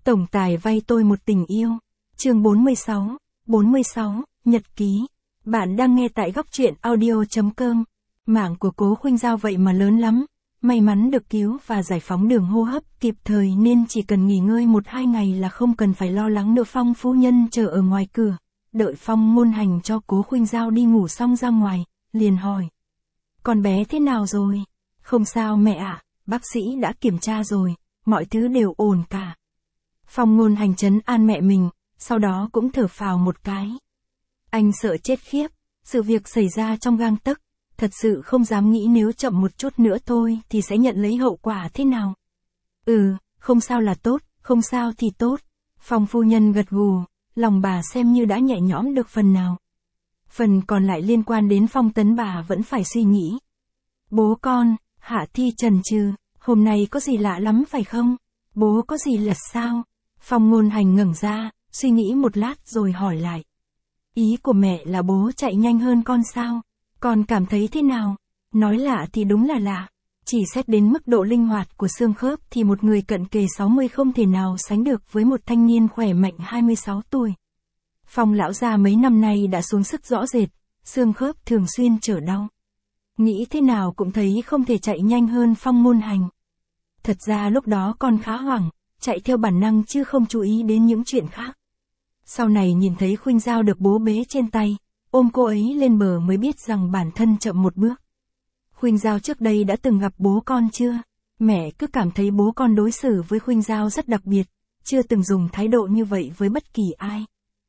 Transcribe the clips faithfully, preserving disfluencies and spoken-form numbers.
Tổng tài vay tôi một tình yêu. Chương bốn mươi sáu, bốn mươi sáu, Nhật ký. Bạn đang nghe tại góc truyện audio.com. Mạng của Cố Khuynh Giao vậy mà lớn lắm. May mắn được cứu và giải phóng đường hô hấp kịp thời nên chỉ cần nghỉ ngơi một hai ngày là không cần phải lo lắng nữa. Phong phu nhân chờ ở ngoài cửa. Đợi Phong Ngôn Hành cho Cố Khuynh Giao đi ngủ xong ra ngoài, liền hỏi. Con bé thế nào rồi? Không sao mẹ ạ, bác sĩ đã kiểm tra rồi, mọi thứ đều ổn cả. Phong Ngôn Hành trấn an mẹ mình, sau đó cũng thở phào một cái. Anh sợ chết khiếp, sự việc xảy ra trong gang tấc, thật sự không dám nghĩ nếu chậm một chút nữa thôi thì sẽ nhận lấy hậu quả thế nào. Ừ, không sao là tốt, không sao thì tốt. Phong phu nhân gật gù, lòng bà xem như đã nhẹ nhõm được phần nào. Phần còn lại liên quan đến Phong Tấn bà vẫn phải suy nghĩ. Bố con, Hạ Thi chần chừ, hôm nay có gì lạ lắm phải không? Bố có gì lật sao? Phong Ngôn Hành ngẩng ra, suy nghĩ một lát rồi hỏi lại. Ý của mẹ là bố chạy nhanh hơn con sao? Con cảm thấy thế nào? Nói lạ thì đúng là lạ. Chỉ xét đến mức độ linh hoạt của xương khớp thì một người cận kề sáu mươi không thể nào sánh được với một thanh niên khỏe mạnh hai mươi sáu tuổi. Phong lão gia mấy năm nay đã xuống sức rõ rệt, xương khớp thường xuyên trở đau. Nghĩ thế nào cũng thấy không thể chạy nhanh hơn Phong Ngôn Hành. Thật ra lúc đó con khá hoảng, chạy theo bản năng chứ không chú ý đến những chuyện khác. Sau này nhìn thấy Khuynh Giao được bố bế trên tay, ôm cô ấy lên bờ mới biết rằng bản thân chậm một bước. Khuynh Giao trước đây đã từng gặp bố con chưa? Mẹ cứ cảm thấy bố con đối xử với Khuynh Giao rất đặc biệt, chưa từng dùng thái độ như vậy với bất kỳ ai.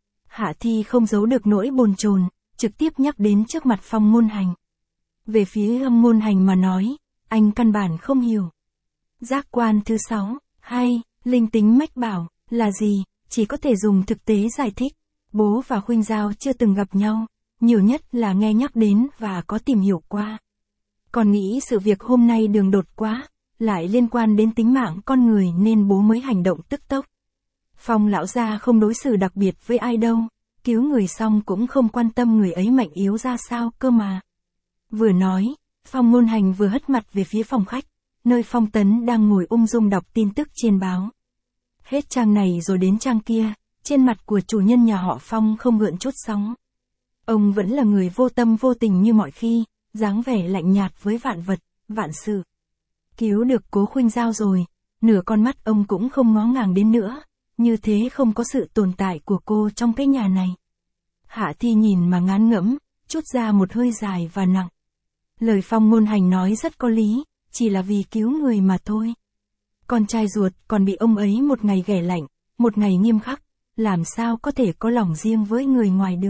Hạ Thi không giấu được nỗi bồn chồn, trực tiếp nhắc đến trước mặt Phong Ngôn Hành. Về phía Phong Ngôn Hành mà nói, anh căn bản không hiểu. Giác quan thứ sáu, hay, linh tính mách bảo, là gì, chỉ có thể dùng thực tế giải thích. Bố và Khuynh Giao chưa từng gặp nhau, nhiều nhất là nghe nhắc đến và có tìm hiểu qua. Còn nghĩ sự việc hôm nay đường đột quá, lại liên quan đến tính mạng con người nên bố mới hành động tức tốc. Phong lão gia không đối xử đặc biệt với ai đâu, cứu người xong cũng không quan tâm người ấy mạnh yếu ra sao cơ mà. Vừa nói, Phong Ngôn Hành vừa hất mặt về phía phòng khách, nơi Phong Tấn đang ngồi ung dung đọc tin tức trên báo. Hết trang này rồi đến trang kia, trên mặt của chủ nhân nhà họ Phong không gợn chút sóng. Ông vẫn là người vô tâm vô tình như mọi khi, dáng vẻ lạnh nhạt với vạn vật, vạn sự. Cứu được Cố Khuynh Giao rồi, nửa con mắt ông cũng không ngó ngàng đến nữa, như thế không có sự tồn tại của cô trong cái nhà này. Hạ Thi nhìn mà ngán ngẫm, trút ra một hơi dài và nặng. Lời Phong Ngôn Hành nói rất có lý, chỉ là vì cứu người mà thôi. Con trai ruột còn bị ông ấy một ngày ghẻ lạnh, một ngày nghiêm khắc, làm sao có thể có lòng riêng với người ngoài được.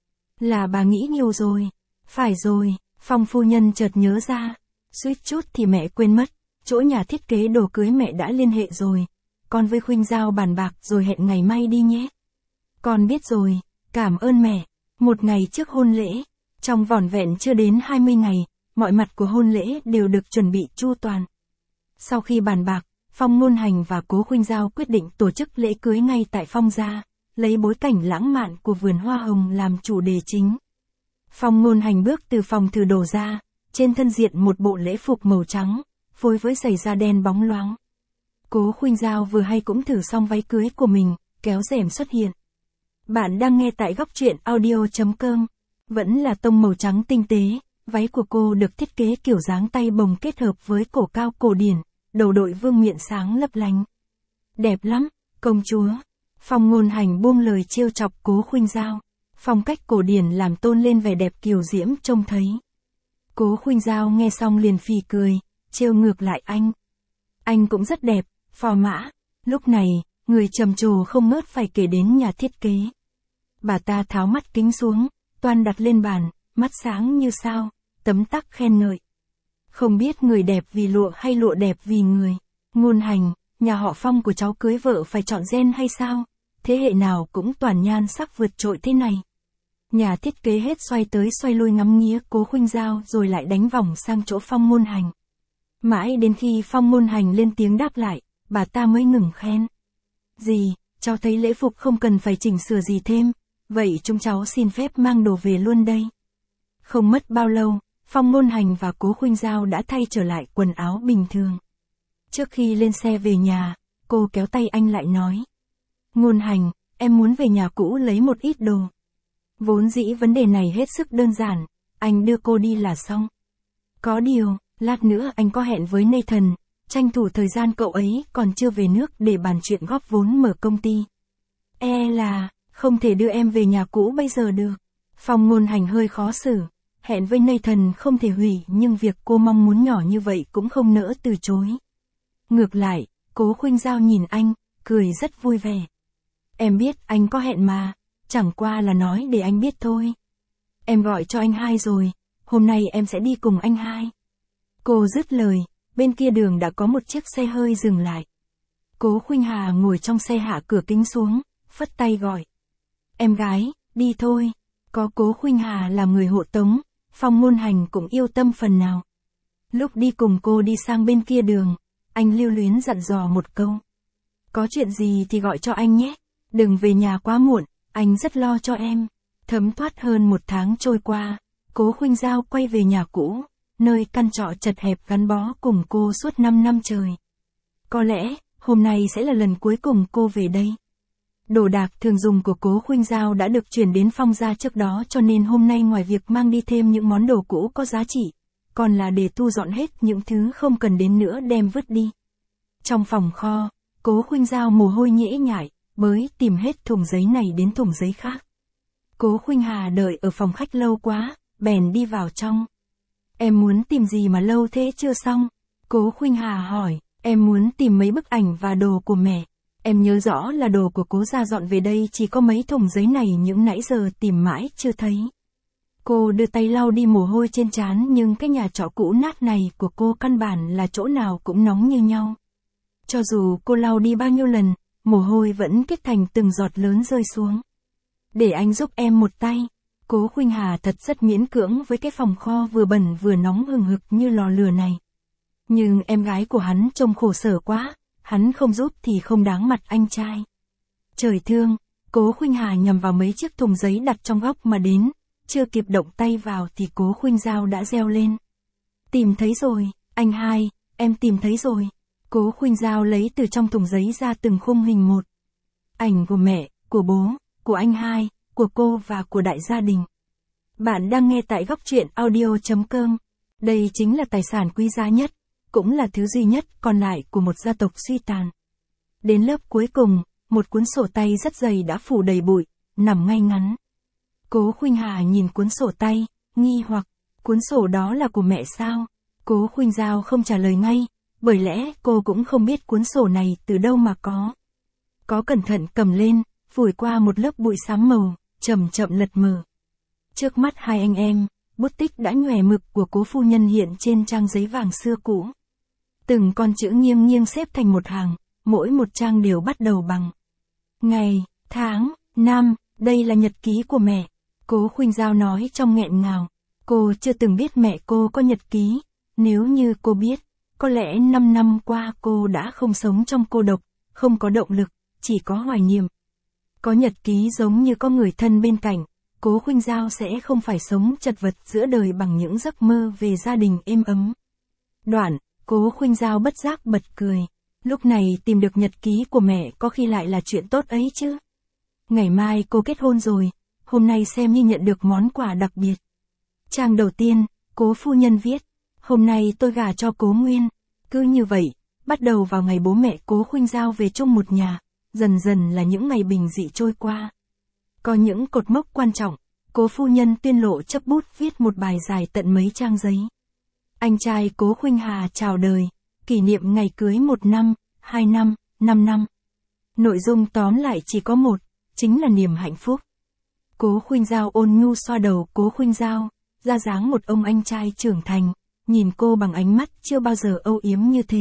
Là bà nghĩ nhiều rồi. Phải rồi, Phong phu nhân chợt nhớ ra, suýt chút thì mẹ quên mất, chỗ nhà thiết kế đồ cưới mẹ đã liên hệ rồi. Con với Khuynh Giao bàn bạc rồi hẹn ngày mai đi nhé. Con biết rồi, cảm ơn mẹ. Một ngày trước hôn lễ, trong vỏn vẹn chưa đến hai mươi ngày, mọi mặt của hôn lễ đều được chuẩn bị chu toàn. Sau khi bàn bạc, Phong Ngôn Hành và Cố Khuynh Giao quyết định tổ chức lễ cưới ngay tại Phong gia, lấy bối cảnh lãng mạn của vườn hoa hồng làm chủ đề chính. Phong Ngôn Hành bước từ phòng thử đồ ra, trên thân diện một bộ lễ phục màu trắng, phối với giày da đen bóng loáng. Cố Khuynh Giao vừa hay cũng thử xong váy cưới của mình, kéo rèm xuất hiện. Bạn đang nghe tại góc truyện audio.com. Vẫn là tông màu trắng tinh tế, váy của cô được thiết kế kiểu dáng tay bồng kết hợp với cổ cao cổ điển, đầu đội vương miện sáng lấp lánh. Đẹp lắm, công chúa. Phong Ngôn Hành buông lời trêu chọc Cố Khuynh Giao. Phong cách cổ điển làm tôn lên vẻ đẹp kiều diễm trông thấy. Cố Khuynh Giao nghe xong liền phì cười, trêu ngược lại anh. Anh cũng rất đẹp, phò mã. Lúc này, người trầm trồ không ngớt phải kể đến nhà thiết kế. Bà ta tháo mắt kính xuống, toan đặt lên bàn, mắt sáng như sao, tấm tắc khen ngợi. Không biết người đẹp vì lụa hay lụa đẹp vì người. Ngôn Hành, nhà họ Phong của cháu cưới vợ phải chọn gen hay sao? Thế hệ nào cũng toàn nhan sắc vượt trội thế này. Nhà thiết kế hết xoay tới xoay lui ngắm nghía Cố Khuynh Giao rồi lại đánh vòng sang chỗ Phong Ngôn Hành. Mãi đến khi Phong Ngôn Hành lên tiếng đáp lại, bà ta mới ngừng khen. Gì, cháu thấy lễ phục không cần phải chỉnh sửa gì thêm, vậy chúng cháu xin phép mang đồ về luôn đây. Không mất bao lâu, Phong Ngôn Hành và Cố Khuynh Giao đã thay trở lại quần áo bình thường. Trước khi lên xe về nhà, cô kéo tay anh lại nói, Ngôn Hành, em muốn về nhà cũ lấy một ít đồ. Vốn dĩ vấn đề này hết sức đơn giản, anh đưa cô đi là xong. Có điều, lát nữa anh có hẹn với Nathan, tranh thủ thời gian cậu ấy còn chưa về nước để bàn chuyện góp vốn mở công ty. E là, không thể đưa em về nhà cũ bây giờ được. Phong Ngôn Hành hơi khó xử, hẹn với Nathan không thể hủy nhưng việc cô mong muốn nhỏ như vậy cũng không nỡ từ chối. Ngược lại, Cố Khuynh Giao nhìn anh, cười rất vui vẻ. Em biết anh có hẹn mà, chẳng qua là nói để anh biết thôi. Em gọi cho anh hai rồi, hôm nay em sẽ đi cùng anh hai. Cô dứt lời, bên kia đường đã có một chiếc xe hơi dừng lại. Cố Khuynh Hà ngồi trong xe hạ cửa kính xuống, phất tay gọi. Em gái, đi thôi. Có Cố Khuynh Hà làm người hộ tống, Phong Ngôn Hành cũng yêu tâm phần nào. Lúc đi cùng cô đi sang bên kia đường, anh lưu luyến dặn dò một câu. Có chuyện gì thì gọi cho anh nhé, đừng về nhà quá muộn, anh rất lo cho em. Thấm thoát hơn một tháng trôi qua, Cố Khuynh Giao quay về nhà cũ, nơi căn trọ chật hẹp gắn bó cùng cô suốt năm năm trời. Có lẽ, hôm nay sẽ là lần cuối cùng cô về đây. Đồ đạc thường dùng của Cố Khuynh Giao đã được chuyển đến Phong gia trước đó cho nên hôm nay ngoài việc mang đi thêm những món đồ cũ có giá trị, còn là để thu dọn hết những thứ không cần đến nữa đem vứt đi. Trong phòng kho, Cố Khuynh Giao mồ hôi nhễ nhại, bới tìm hết thùng giấy này đến thùng giấy khác. Cố Khuynh Hà đợi ở phòng khách lâu quá, bèn đi vào trong. Em muốn tìm gì mà lâu thế chưa xong? Cố Khuynh Hà hỏi, em muốn tìm mấy bức ảnh và đồ của mẹ. Em nhớ rõ là đồ của Cố gia dọn về đây chỉ có mấy thùng giấy này những nãy giờ tìm mãi chưa thấy. Cô đưa tay lau đi mồ hôi trên trán nhưng cái nhà trọ cũ nát này của cô căn bản là chỗ nào cũng nóng như nhau. Cho dù cô lau đi bao nhiêu lần, mồ hôi vẫn kết thành từng giọt lớn rơi xuống. Để anh giúp em một tay. Cố Khuynh Hà thật rất miễn cưỡng với cái phòng kho vừa bẩn vừa nóng hừng hực như lò lửa này. Nhưng em gái của hắn trông khổ sở quá, hắn không giúp thì không đáng mặt anh trai. Trời thương, Cố Khuynh Hà nhằm vào mấy chiếc thùng giấy đặt trong góc mà đến, chưa kịp động tay vào thì Cố Khuynh Giao đã reo lên. Tìm thấy rồi, anh hai, em tìm thấy rồi. Cố Khuynh Giao lấy từ trong thùng giấy ra từng khung hình một. Ảnh của mẹ, của bố, của anh hai, của cô và của đại gia đình. Bạn đang nghe tại góc truyện audio chấm com. Đây chính là tài sản quý giá nhất, cũng là thứ duy nhất còn lại của một gia tộc suy tàn. Đến lớp cuối cùng, một cuốn sổ tay rất dày đã phủ đầy bụi, nằm ngay ngắn. Cố Khuynh Hà nhìn cuốn sổ tay, nghi hoặc, cuốn sổ đó là của mẹ sao? Cố Khuynh Giao không trả lời ngay, bởi lẽ cô cũng không biết cuốn sổ này từ đâu mà có. Có cẩn thận cầm lên, phủi qua một lớp bụi xám màu, chậm chậm lật mở. Trước mắt hai anh em, bút tích đã nhòe mực của Cố phu nhân hiện trên trang giấy vàng xưa cũ. Từng con chữ nghiêng nghiêng xếp thành một hàng, mỗi một trang đều bắt đầu bằng ngày, tháng, năm, đây là nhật ký của mẹ. Cố Khuynh Giao nói trong nghẹn ngào. Cô chưa từng biết mẹ cô có nhật ký, nếu như cô biết, có lẽ năm năm qua cô đã không sống trong cô độc, không có động lực, chỉ có hoài niệm. Có nhật ký giống như có người thân bên cạnh, Cố Khuynh Giao sẽ không phải sống chật vật giữa đời bằng những giấc mơ về gia đình êm ấm. Đoạn, Cố Khuynh Giao bất giác bật cười. Lúc này tìm được nhật ký của mẹ có khi lại là chuyện tốt ấy chứ. Ngày mai cô kết hôn rồi, hôm nay xem như nhận được món quà đặc biệt. Trang đầu tiên, Cố phu nhân viết, hôm nay tôi gả cho Cố Nguyên. Cứ như vậy, bắt đầu vào ngày bố mẹ Cố Khuynh Giao về chung một nhà, dần dần là những ngày bình dị trôi qua. Có những cột mốc quan trọng, Cố phu nhân tuyên lộ chấp bút viết một bài dài tận mấy trang giấy. Anh trai Cố Khuynh Hà chào đời, kỷ niệm ngày cưới một năm, hai năm, năm năm. Nội dung tóm lại chỉ có một, chính là niềm hạnh phúc. Cố Khuynh Giao ôn nhu xoa đầu Cố Khuynh Giao, ra dáng một ông anh trai trưởng thành, nhìn cô bằng ánh mắt chưa bao giờ âu yếm như thế.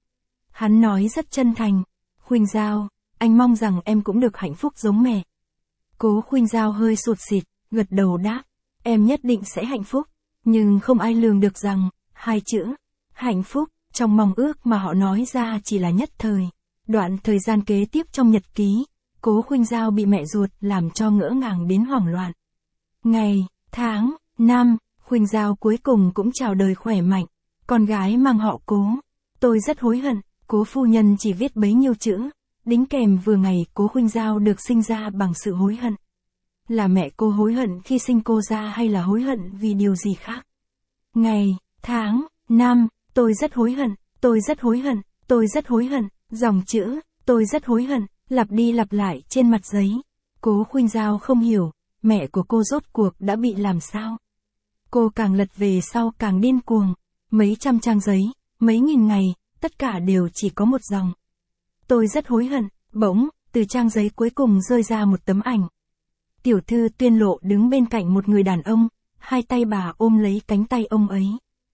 Hắn nói rất chân thành, Khuynh Giao, anh mong rằng em cũng được hạnh phúc giống mẹ. Cố Khuynh Giao hơi sụt sịt, gật đầu đáp, em nhất định sẽ hạnh phúc, nhưng không ai lường được rằng, hai chữ, hạnh phúc, trong mong ước mà họ nói ra chỉ là nhất thời. Đoạn thời gian kế tiếp trong nhật ký, Cố Khuynh Giao bị mẹ ruột làm cho ngỡ ngàng đến hoảng loạn. Ngày, tháng, năm, Khuynh Giao cuối cùng cũng chào đời khỏe mạnh, con gái mang họ Cố. Tôi rất hối hận, Cố phu nhân chỉ viết bấy nhiêu chữ, đính kèm vừa ngày Cố Khuynh Giao được sinh ra bằng sự hối hận. Là mẹ cô hối hận khi sinh cô ra hay là hối hận vì điều gì khác? Ngày, tháng, năm, tôi rất hối hận, tôi rất hối hận, tôi rất hối hận, dòng chữ, tôi rất hối hận, lặp đi lặp lại trên mặt giấy. Cố Khuynh Giao không hiểu, mẹ của cô rốt cuộc đã bị làm sao. Cô càng lật về sau càng điên cuồng, mấy trăm trang giấy, mấy nghìn ngày, tất cả đều chỉ có một dòng. Tôi rất hối hận, bỗng, từ trang giấy cuối cùng rơi ra một tấm ảnh. Tiểu thư Tuyên Lộ đứng bên cạnh một người đàn ông, hai tay bà ôm lấy cánh tay ông ấy.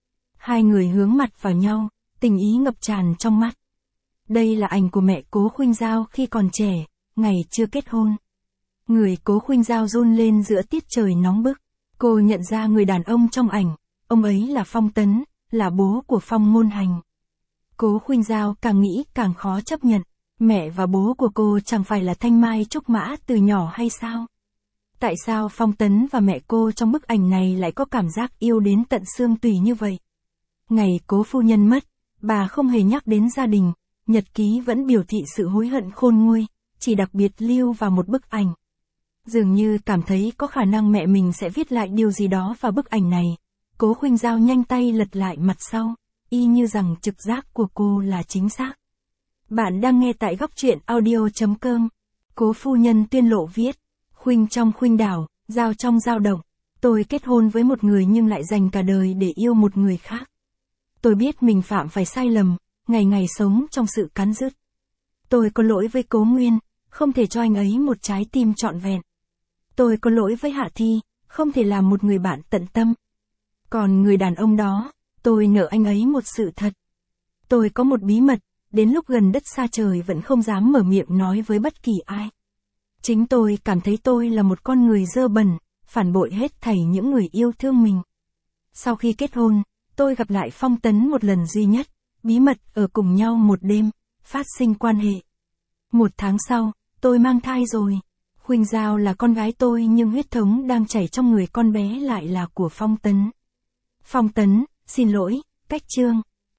Hai người hướng mặt vào nhau, tình ý ngập tràn trong mắt. Đây là ảnh của mẹ Cố Khuynh Giao khi còn trẻ, ngày chưa kết hôn. Người Cố Khuynh Giao run lên giữa tiết trời nóng bức. Cô nhận ra người đàn ông trong ảnh, ông ấy là Phong Tấn, là bố của Phong Ngôn Hành. Cố Khuynh Giao càng nghĩ càng khó chấp nhận, mẹ và bố của cô chẳng phải là Thanh Mai Trúc Mã từ nhỏ hay sao? Tại sao Phong Tấn và mẹ cô trong bức ảnh này lại có cảm giác yêu đến tận xương tủy như vậy? Ngày Cố phu nhân mất, bà không hề nhắc đến gia đình, nhật ký vẫn biểu thị sự hối hận khôn nguôi, chỉ đặc biệt lưu vào một bức ảnh. Dường như cảm thấy có khả năng mẹ mình sẽ viết lại điều gì đó vào bức ảnh này. Cố Khuynh Giao nhanh tay lật lại mặt sau, y như rằng trực giác của cô là chính xác. Bạn đang nghe tại góc truyện audio chấm com. Cố phu nhân Tuyên Lộ viết, Khuynh trong khuynh đảo, Giao trong dao động. Tôi kết hôn với một người nhưng lại dành cả đời để yêu một người khác. Tôi biết mình phạm phải sai lầm, ngày ngày sống trong sự cắn rứt. Tôi có lỗi với Cố Nguyên, không thể cho anh ấy một trái tim trọn vẹn. Tôi có lỗi với Hạ Thi, không thể làm một người bạn tận tâm. Còn người đàn ông đó, tôi nợ anh ấy một sự thật. Tôi có một bí mật, đến lúc gần đất xa trời vẫn không dám mở miệng nói với bất kỳ ai. Chính tôi cảm thấy tôi là một con người dơ bẩn, phản bội hết thảy những người yêu thương mình. Sau khi kết hôn, tôi gặp lại Phong Tấn một lần duy nhất, bí mật ở cùng nhau một đêm, phát sinh quan hệ. Một tháng sau, tôi mang thai rồi. Khuynh Giao là con gái tôi nhưng huyết thống đang chảy trong người con bé lại là của Phong Tấn. Phong Tấn, xin lỗi, cách chương.